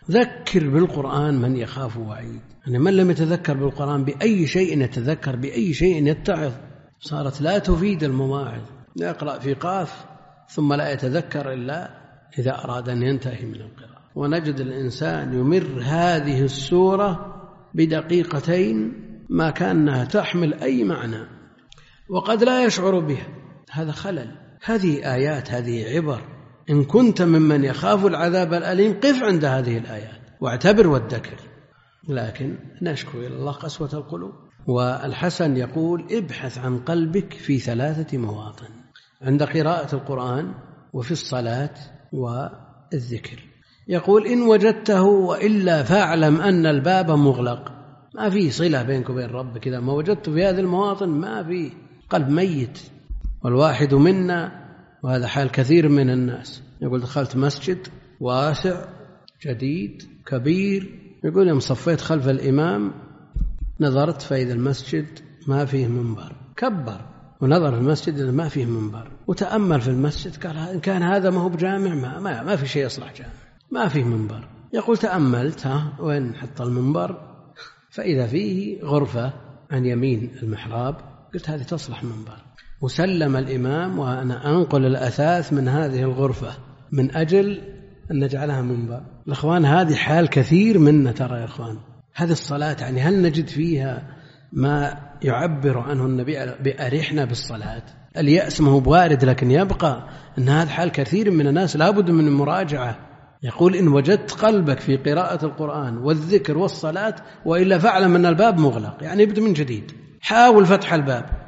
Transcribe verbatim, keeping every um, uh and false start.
ذكر بالقرآن من يخاف وعيد. يعني من لم يتذكر بالقرآن بأي شيء يتذكر، بأي شيء يتعظ، صارت لا تفيد المواعظ. يقرأ في قاف ثم لا يتذكر إلا إذا أراد أن ينتهي من القراءة. ونجد الإنسان يمر هذه السورة بدقيقتين ما كانها تحمل أي معنى، وقد لا يشعر بها. هذا خلل. هذه آيات، هذه عبر. إن كنت ممن يخاف العذاب الأليم قف عند هذه الآيات واعتبر وادكر. لكن نشكو إلى الله قسوة القلوب. والحسن يقول ابحث عن قلبك في ثلاثة مواطن: عند قراءة القرآن، وفي الصلاة، والذكر. يقول إن وجدته وإلا فاعلم أن الباب مغلق. ما في صلة بينك وبين ربك إذا ما وجدت في هذه المواطن، ما في، قلب ميت. والواحد منا، وهذا حال كثير من الناس، يقول دخلت مسجد واسع جديد كبير، يقول يوم صفيت خلف الإمام نظرت فإذا المسجد ما فيه منبر، كبر ونظر في المسجد ما فيه منبر، وتأمل في المسجد قال إن كان هذا ما هو بجامع ما, ما, ما في شيء يصلح جامع، ما فيه منبر. يقول تأملت ها وين حط المنبر، فإذا فيه غرفة عن يمين المحراب، قلت هذه تصلح منبر. وسلم الإمام وأنا أنقل الأثاث من هذه الغرفة من أجل أن نجعلها منبر. الأخوان هذه حال كثير منا ترى يا أخوان. هذه الصلاة يعني هل نجد فيها ما يعبر عنه النبي بأرحنا بالصلاة؟ اليأس ما هو بوارد، لكن يبقى أن هذا حال كثير من الناس لابد من المراجعة. يقول إن وجدت قلبك في قراءة القرآن والذكر والصلاة وإلا فاعلم أن الباب مغلق، يعني ابدأ من جديد، حاول فتح الباب.